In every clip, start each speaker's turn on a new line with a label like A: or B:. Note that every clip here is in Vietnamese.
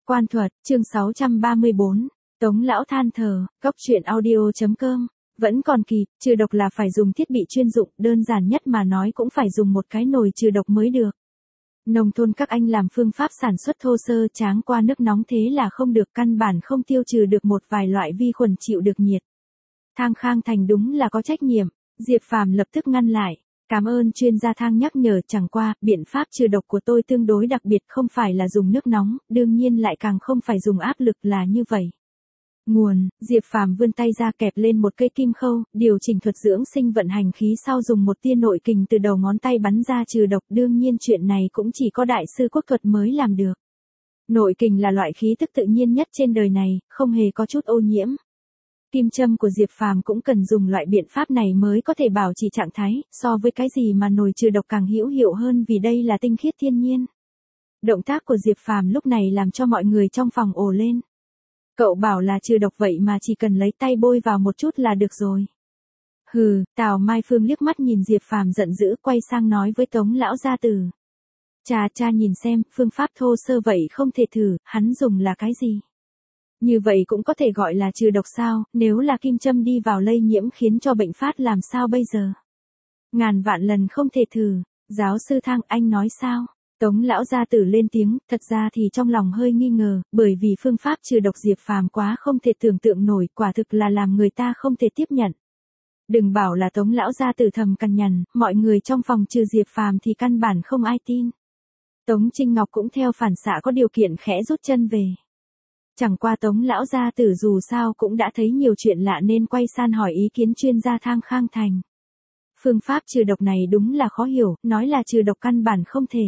A: Quan thuật, chương 634. Tống lão than thở, góc truyện audio.com. Vẫn còn kịp, trừ độc là phải dùng thiết bị chuyên dụng, đơn giản nhất mà nói cũng phải dùng một cái nồi trừ độc mới được. Nông thôn các anh làm phương pháp sản xuất thô sơ tráng qua nước nóng thế là không được, căn bản không tiêu trừ được một vài loại vi khuẩn chịu được nhiệt. Thang Khang Thành đúng là có trách nhiệm, Diệp Phàm lập tức ngăn lại. Cảm ơn chuyên gia Thang nhắc nhở, chẳng qua, biện pháp trừ độc của tôi tương đối đặc biệt, không phải là dùng nước nóng, đương nhiên lại càng không phải dùng áp lực, là như vậy. Nguồn, Diệp Phàm vươn tay ra kẹp lên một cây kim khâu, điều chỉnh thuật dưỡng sinh vận hành khí sau dùng một tia nội kình từ đầu ngón tay bắn ra trừ độc, đương nhiên chuyện này cũng chỉ có đại sư quốc thuật mới làm được. Nội kình là loại khí tức tự nhiên nhất trên đời này, không hề có chút ô nhiễm. Kim châm của Diệp Phàm cũng cần dùng loại biện pháp này mới có thể bảo trì trạng thái, so với cái gì mà nồi trừ độc càng hữu hiệu hơn vì đây là tinh khiết thiên nhiên. Động tác của Diệp Phàm lúc này làm cho mọi người trong phòng ồ lên. Cậu bảo là trừ độc vậy mà chỉ cần lấy tay bôi vào một chút là được rồi. Hừ, Tào Mai Phương liếc mắt nhìn Diệp Phàm giận dữ, quay sang nói với Tống lão gia tử. Cha nhìn xem, phương pháp thô sơ vậy không thể thử, hắn dùng là cái gì? Như vậy cũng có thể gọi là trừ độc sao, nếu là kim châm đi vào lây nhiễm khiến cho bệnh phát làm sao bây giờ? Ngàn vạn lần không thể thử. Giáo sư Thang, anh nói sao? Tống lão gia tử lên tiếng, thật ra thì trong lòng hơi nghi ngờ, bởi vì phương pháp trừ độc Diệp Phàm quá không thể tưởng tượng nổi, quả thực là làm người ta không thể tiếp nhận. Đừng bảo là Tống lão gia tử thầm cằn nhằn, mọi người trong phòng trừ Diệp Phàm thì căn bản không ai tin. Tống Trinh Ngọc cũng theo phản xạ có điều kiện khẽ rút chân về. Chẳng qua Tống lão gia tử dù sao cũng đã thấy nhiều chuyện lạ nên quay sang hỏi ý kiến chuyên gia Thang Khang Thành. Phương pháp trừ độc này đúng là khó hiểu, nói là trừ độc căn bản không thể.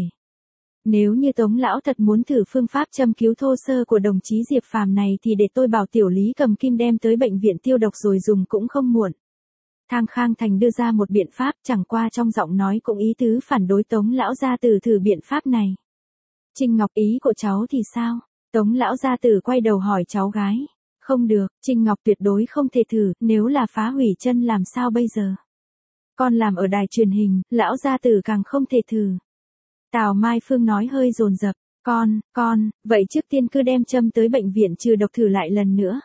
A: Nếu như Tống lão thật muốn thử phương pháp châm cứu thô sơ của đồng chí Diệp Phàm này thì để tôi bảo Tiểu Lý cầm kim đem tới bệnh viện tiêu độc rồi dùng cũng không muộn. Thang Khang Thành đưa ra một biện pháp, chẳng qua trong giọng nói cũng ý tứ phản đối Tống lão gia tử thử biện pháp này. Trinh Ngọc, ý của cháu thì sao? Tống lão gia tử quay đầu hỏi cháu gái. Không được, Trinh Ngọc tuyệt đối không thể thử, nếu là phá hủy chân làm sao bây giờ? Con làm ở đài truyền hình, lão gia tử càng không thể thử. Tào Mai Phương nói hơi dồn dập, con, vậy trước tiên cứ đem châm tới bệnh viện trừ độc thử lại lần nữa.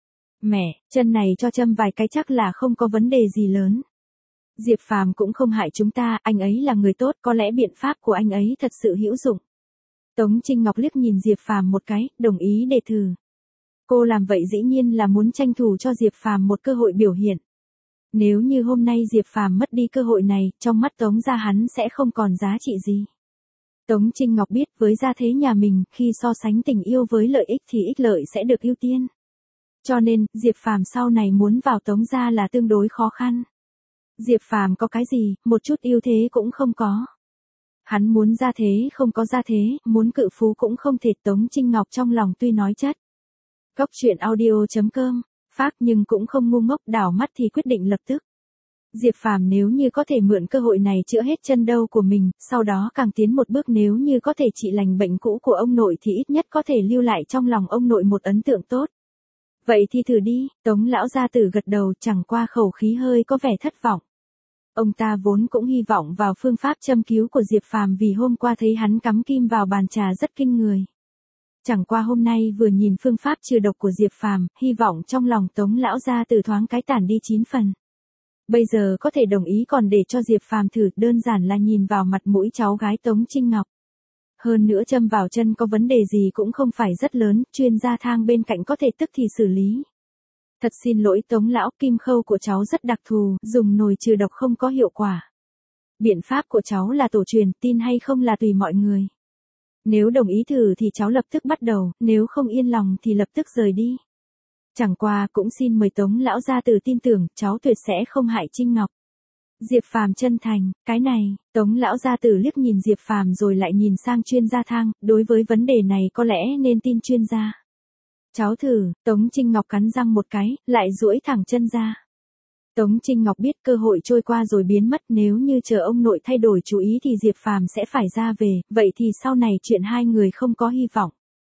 A: Mẹ, chân này cho châm vài cái chắc là không có vấn đề gì lớn. Diệp Phàm cũng không hại chúng ta, anh ấy là người tốt, có lẽ biện pháp của anh ấy thật sự hữu dụng. Tống Trinh Ngọc liếc nhìn Diệp Phàm một cái, đồng ý để thử. Cô làm vậy dĩ nhiên là muốn tranh thủ cho Diệp Phàm một cơ hội biểu hiện. Nếu như hôm nay Diệp Phàm mất đi cơ hội này, trong mắt Tống gia hắn sẽ không còn giá trị gì. Tống Trinh Ngọc biết với gia thế nhà mình, khi so sánh tình yêu với lợi ích thì ích lợi sẽ được ưu tiên. Cho nên, Diệp Phàm sau này muốn vào Tống gia là tương đối khó khăn. Diệp Phàm có cái gì, một chút ưu thế cũng không có. Hắn muốn gia thế không có gia thế, muốn cự phú cũng không thể. Tống Trinh Ngọc trong lòng tuy nói chất. Góc truyện audio.com, phác nhưng cũng không ngu ngốc, đảo mắt thì quyết định lập tức. Diệp Phàm nếu như có thể mượn cơ hội này chữa hết chân đau của mình, sau đó càng tiến một bước, nếu như có thể trị lành bệnh cũ của ông nội thì ít nhất có thể lưu lại trong lòng ông nội một ấn tượng tốt. Vậy thì thử đi, Tống lão gia tử gật đầu, chẳng qua khẩu khí hơi có vẻ thất vọng. Ông ta vốn cũng hy vọng vào phương pháp châm cứu của Diệp Phàm vì hôm qua thấy hắn cắm kim vào bàn trà rất kinh người. Chẳng qua hôm nay vừa nhìn phương pháp trừ độc của Diệp Phàm, hy vọng trong lòng Tống lão gia tử thoáng cái tản đi 9 phần. Bây giờ có thể đồng ý còn để cho Diệp Phàm thử, đơn giản là nhìn vào mặt mũi cháu gái Tống Trinh Ngọc. Hơn nữa châm vào chân có vấn đề gì cũng không phải rất lớn, chuyên gia Thang bên cạnh có thể tức thì xử lý. Thật xin lỗi Tống lão, kim khâu của cháu rất đặc thù, dùng nồi trừ độc không có hiệu quả. Biện pháp của cháu là tổ truyền, tin hay không là tùy mọi người. Nếu đồng ý thử thì cháu lập tức bắt đầu, nếu không yên lòng thì lập tức rời đi. Chẳng qua cũng xin mời Tống lão gia tử tin tưởng, cháu tuyệt sẽ không hại Trinh Ngọc. Diệp Phàm chân thành, cái này, Tống lão gia tử liếc nhìn Diệp Phàm rồi lại nhìn sang chuyên gia Thang, đối với vấn đề này có lẽ nên tin chuyên gia. Cháu thử, Tống Trinh Ngọc cắn răng một cái, lại duỗi thẳng chân ra. Tống Trinh Ngọc biết cơ hội trôi qua rồi biến mất, nếu như chờ ông nội thay đổi chú ý thì Diệp Phàm sẽ phải ra về, vậy thì sau này chuyện hai người không có hy vọng.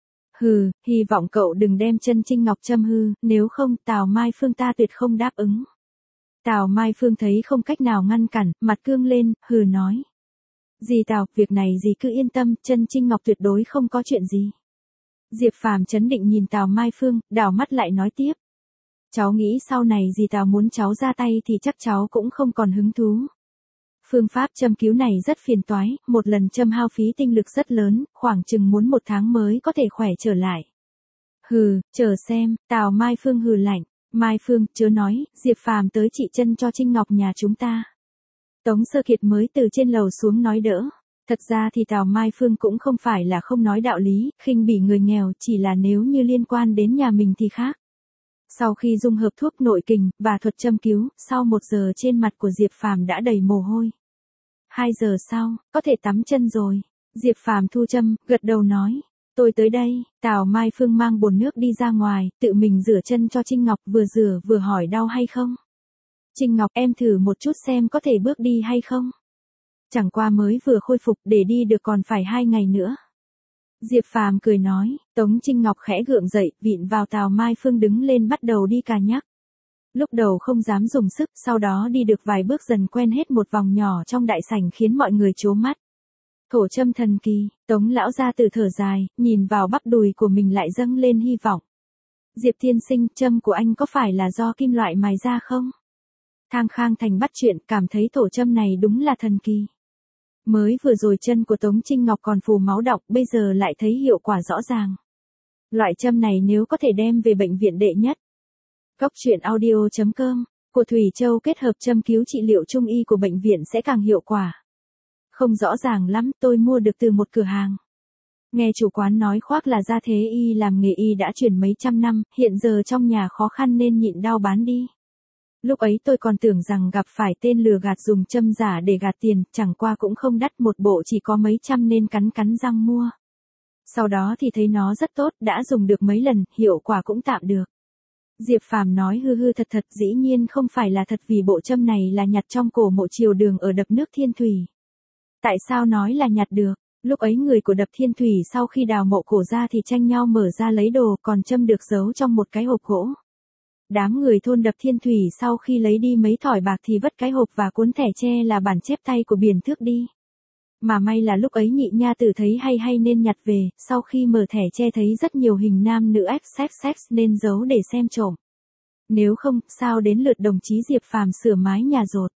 A: Hừ, hy vọng cậu đừng đem chân Trinh Ngọc châm hư, nếu không Tào Mai Phương ta tuyệt không đáp ứng. Tào Mai Phương thấy không cách nào ngăn cản, mặt cương lên, hừ nói. Dì Tào, việc này dì cứ yên tâm, chân Trinh Ngọc tuyệt đối không có chuyện gì. Diệp Phàm trấn định nhìn Tào Mai Phương, đảo mắt lại nói tiếp. Cháu nghĩ sau này gì Tào muốn cháu ra tay thì chắc cháu cũng không còn hứng thú. Phương pháp châm cứu này rất phiền toái, một lần châm hao phí tinh lực rất lớn, khoảng chừng muốn 1 tháng mới có thể khỏe trở lại. Hừ, chờ xem, Tào Mai Phương hừ lạnh. Mai Phương, chớ nói, Diệp Phàm tới trị chân cho Trinh Ngọc nhà chúng ta. Tống Sơ Kiệt mới từ trên lầu xuống nói đỡ. Thật ra thì Tào Mai Phương cũng không phải là không nói đạo lý, khinh bỉ người nghèo, chỉ là nếu như liên quan đến nhà mình thì khác. Sau khi dung hợp thuốc nội kình và thuật châm cứu, sau 1 giờ trên mặt của Diệp Phàm đã đầy mồ hôi. 2 giờ sau, có thể tắm chân rồi. Diệp Phàm thu châm, gật đầu nói. Tôi tới đây. Tào Mai Phương mang bồn nước đi ra ngoài, tự mình rửa chân cho Trinh Ngọc, vừa rửa vừa hỏi đau hay không. Trinh Ngọc, em thử một chút xem có thể bước đi hay không. Chẳng qua mới vừa khôi phục, để đi được còn phải 2 ngày nữa. Diệp Phàm cười nói. Tống Trinh Ngọc khẽ gượng dậy, vịn vào Tào Mai Phương đứng lên bắt đầu đi cà nhắc. Lúc đầu không dám dùng sức, sau đó đi được vài bước dần quen hết một vòng nhỏ trong đại sảnh khiến mọi người trố mắt. Thổ châm thần kỳ, Tống lão gia tử thở dài, nhìn vào bắp đùi của mình lại dâng lên hy vọng. Diệp tiên sinh, châm của anh có phải là do kim loại mài ra không? Thang Khang Thành bắt chuyện, cảm thấy thổ châm này đúng là thần kỳ. Mới vừa rồi chân của Tống Trinh Ngọc còn phù máu đọng, bây giờ lại thấy hiệu quả rõ ràng. Loại châm này nếu có thể đem về bệnh viện đệ nhất. Góc truyện audio.com, của Thủy Châu kết hợp châm cứu trị liệu trung y của bệnh viện sẽ càng hiệu quả. Không rõ ràng lắm, tôi mua được từ một cửa hàng. Nghe chủ quán nói khoác là gia thế y làm nghề y đã truyền mấy trăm năm, hiện giờ trong nhà khó khăn nên nhịn đau bán đi. Lúc ấy tôi còn tưởng rằng gặp phải tên lừa gạt dùng châm giả để gạt tiền, chẳng qua cũng không đắt, một bộ chỉ có mấy trăm nên cắn răng mua. Sau đó thì thấy nó rất tốt, đã dùng được mấy lần, hiệu quả cũng tạm được. Diệp Phàm nói hư hư thật thật, dĩ nhiên không phải là thật vì bộ châm này là nhặt trong cổ mộ Triều Đường ở đập nước Thiên Thủy. Tại sao nói là nhặt được? Lúc ấy người của đập Thiên Thủy sau khi đào mộ cổ ra thì tranh nhau mở ra lấy đồ, còn châm được giấu trong một cái hộp gỗ. Đám người thôn đập Thiên Thủy sau khi lấy đi mấy thỏi bạc thì vứt cái hộp và cuốn thẻ tre là bản chép tay của Biển Thước đi. Mà may là lúc ấy nhị nha tử thấy hay nên nhặt về, sau khi mở thẻ tre thấy rất nhiều hình nam nữ XXX nên giấu để xem trộm. Nếu không, sao đến lượt đồng chí Diệp Phàm sửa mái nhà dột.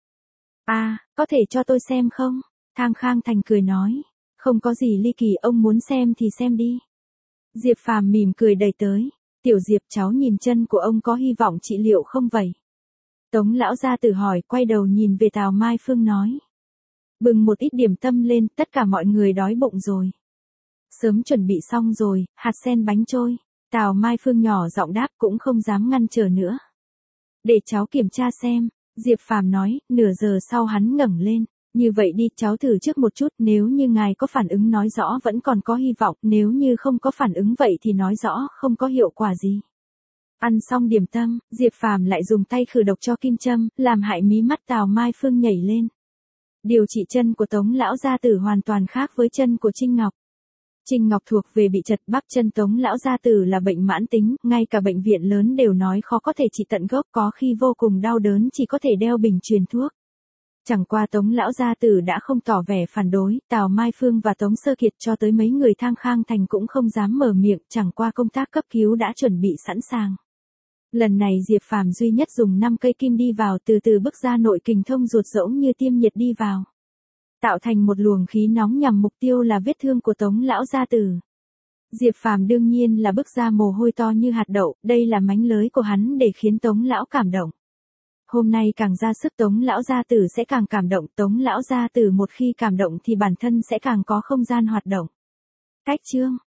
A: Có thể cho tôi xem không? Thang Khang Thành cười nói. Không có gì ly kỳ, ông muốn xem thì xem đi. Diệp Phàm mỉm cười đẩy tới. Tiểu Diệp, cháu nhìn chân của ông có hy vọng trị liệu không vậy? Tống lão gia tử hỏi, quay đầu nhìn về Tào Mai Phương nói. Bừng một ít điểm tâm lên, tất cả mọi người đói bụng rồi. Sớm chuẩn bị xong rồi, hạt sen bánh trôi. Tào Mai Phương nhỏ giọng đáp, cũng không dám ngăn trở nữa. Để cháu kiểm tra xem, Diệp Phàm nói, nửa giờ sau hắn ngẩng lên. Như vậy đi, cháu thử trước một chút, nếu như ngài có phản ứng nói rõ vẫn còn có hy vọng, nếu như không có phản ứng vậy thì nói rõ không có hiệu quả gì. Ăn xong điểm tâm, Diệp Phàm lại dùng tay khử độc cho kim châm, làm hại mí mắt Tào Mai Phương nhảy lên. Điều trị chân của Tống lão gia tử hoàn toàn khác với chân của Trinh Ngọc. Trinh Ngọc thuộc về bị chật bắp chân, Tống lão gia tử là bệnh mãn tính, ngay cả bệnh viện lớn đều nói khó có thể trị tận gốc, có khi vô cùng đau đớn chỉ có thể đeo bình truyền thuốc. Chẳng qua Tống lão gia tử đã không tỏ vẻ phản đối, Tào Mai Phương và Tống Sơ Kiệt cho tới mấy người Thang Khang Thành cũng không dám mở miệng, chẳng qua công tác cấp cứu đã chuẩn bị sẵn sàng. Lần này Diệp Phàm duy nhất dùng 5 cây kim đi vào, từ từ bức ra nội kình thông ruột rỗng như tiêm nhiệt đi vào. Tạo thành một luồng khí nóng nhằm mục tiêu là vết thương của Tống lão gia tử. Diệp Phàm đương nhiên là bức ra mồ hôi to như hạt đậu, đây là mánh lới của hắn để khiến Tống lão cảm động. Hôm nay càng ra sức Tống lão gia tử sẽ càng cảm động, Tống lão gia tử một khi cảm động thì bản thân sẽ càng có không gian hoạt động. Cách chương